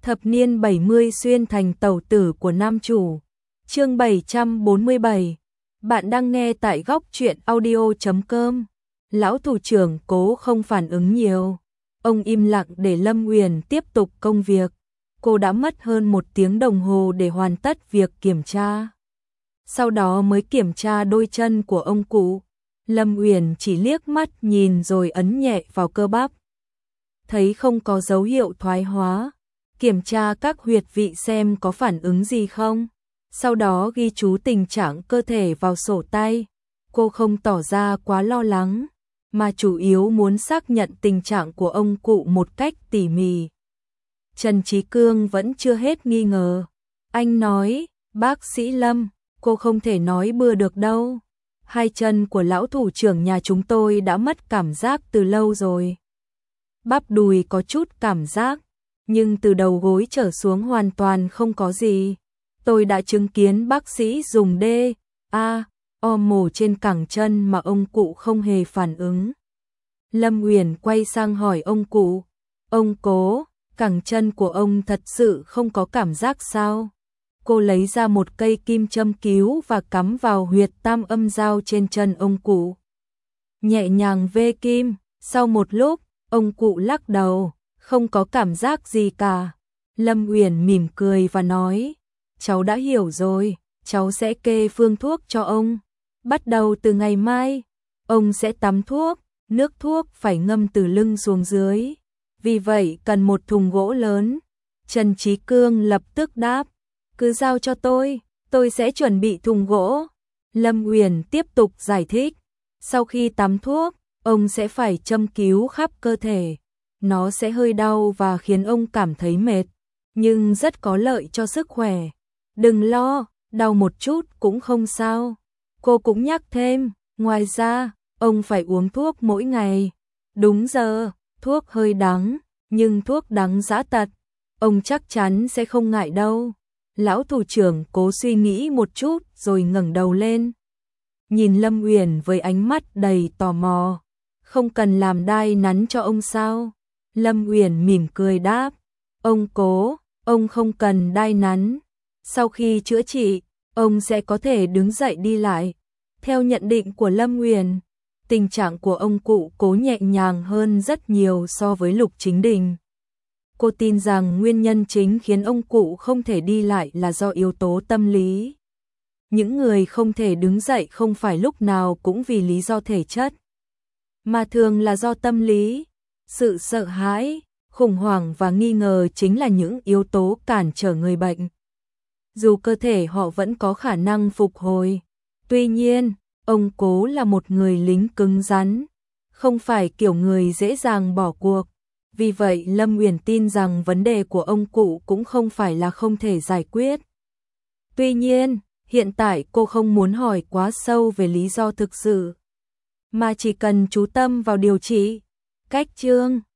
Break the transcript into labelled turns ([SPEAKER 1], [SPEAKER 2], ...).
[SPEAKER 1] Thập niên 70 xuyên thành tẩu tử của nam chủ. Chương 747. Bạn đang nghe tại góc truyện audio.com. Lão thủ trưởng Cố không phản ứng nhiều. Ông im lặng để Lâm Uyển tiếp tục công việc. Cô đã mất hơn 1 tiếng đồng hồ để hoàn tất việc kiểm tra. Sau đó mới kiểm tra đôi chân của ông cụ. Lâm Uyển chỉ liếc mắt nhìn rồi ấn nhẹ vào cơ bắp. Thấy không có dấu hiệu thoái hóa. Kiểm tra các huyệt vị xem có phản ứng gì không. Sau đó ghi chú tình trạng cơ thể vào sổ tay. Cô không tỏ ra quá lo lắng, mà chủ yếu muốn xác nhận tình trạng của ông cụ một cách tỉ mỉ. Trần Trí Cương vẫn chưa hết nghi ngờ. Anh nói, bác sĩ Lâm, cô không thể nói bừa được đâu. 2 chân của lão thủ trưởng nhà chúng tôi đã mất cảm giác từ lâu rồi. Bắp đùi có chút cảm giác, nhưng từ đầu gối trở xuống hoàn toàn không có gì. Tôi đã chứng kiến bác sĩ dùng DA mổ trên cẳng chân mà ông cụ không hề phản ứng. Lâm Uyển quay sang hỏi ông cụ, ông Cố, cẳng chân của ông thật sự không có cảm giác sao? Cô lấy ra một cây kim châm cứu và cắm vào huyệt tam âm giao trên chân ông cụ. Nhẹ nhàng vê kim, sau một lúc, ông cụ lắc đầu, không có cảm giác gì cả. Lâm Uyển mỉm cười và nói, cháu đã hiểu rồi, cháu sẽ kê phương thuốc cho ông. Bắt đầu từ ngày mai, ông sẽ tắm thuốc, nước thuốc phải ngâm từ lưng xuống dưới. Vì vậy cần một thùng gỗ lớn. Trần Trí Cương lập tức đáp, cứ giao cho tôi sẽ chuẩn bị thùng gỗ. Lâm Uyển tiếp tục giải thích, sau khi tắm thuốc, ông sẽ phải châm cứu khắp cơ thể. Nó sẽ hơi đau và khiến ông cảm thấy mệt, nhưng rất có lợi cho sức khỏe. Đừng lo, đau một chút cũng không sao. Cô cũng nhắc thêm, ngoài ra, ông phải uống thuốc mỗi ngày. Đúng giờ, thuốc hơi đắng, nhưng thuốc đắng dã tật. Ông chắc chắn sẽ không ngại đâu. Lão thủ trưởng Cố suy nghĩ một chút rồi ngẩng đầu lên. Nhìn Lâm Uyển với ánh mắt đầy tò mò. Không cần làm đai nắn cho ông sao? Lâm Uyển mỉm cười đáp, ông Cố, ông không cần đai nắn. Sau khi chữa trị, ông sẽ có thể đứng dậy đi lại. Theo nhận định của Lâm Uyển, tình trạng của ông cụ Cố nhẹ nhàng hơn rất nhiều so với Lục Chính Đình. Cô tin rằng nguyên nhân chính khiến ông cụ không thể đi lại là do yếu tố tâm lý. Những người không thể đứng dậy không phải lúc nào cũng vì lý do thể chất, mà thường là do tâm lý. Sự sợ hãi, khủng hoảng và nghi ngờ chính là những yếu tố cản trở người bệnh. Dù cơ thể họ vẫn có khả năng phục hồi. Tuy nhiên, ông Cố là một người lính cứng rắn, không phải kiểu người dễ dàng bỏ cuộc. Vì vậy Lâm Uyển tin rằng vấn đề của ông cụ cũng không phải là không thể giải quyết. Tuy nhiên, hiện tại cô không muốn hỏi quá sâu về lý do thực sự, mà chỉ cần chú tâm vào điều trị. Cách chương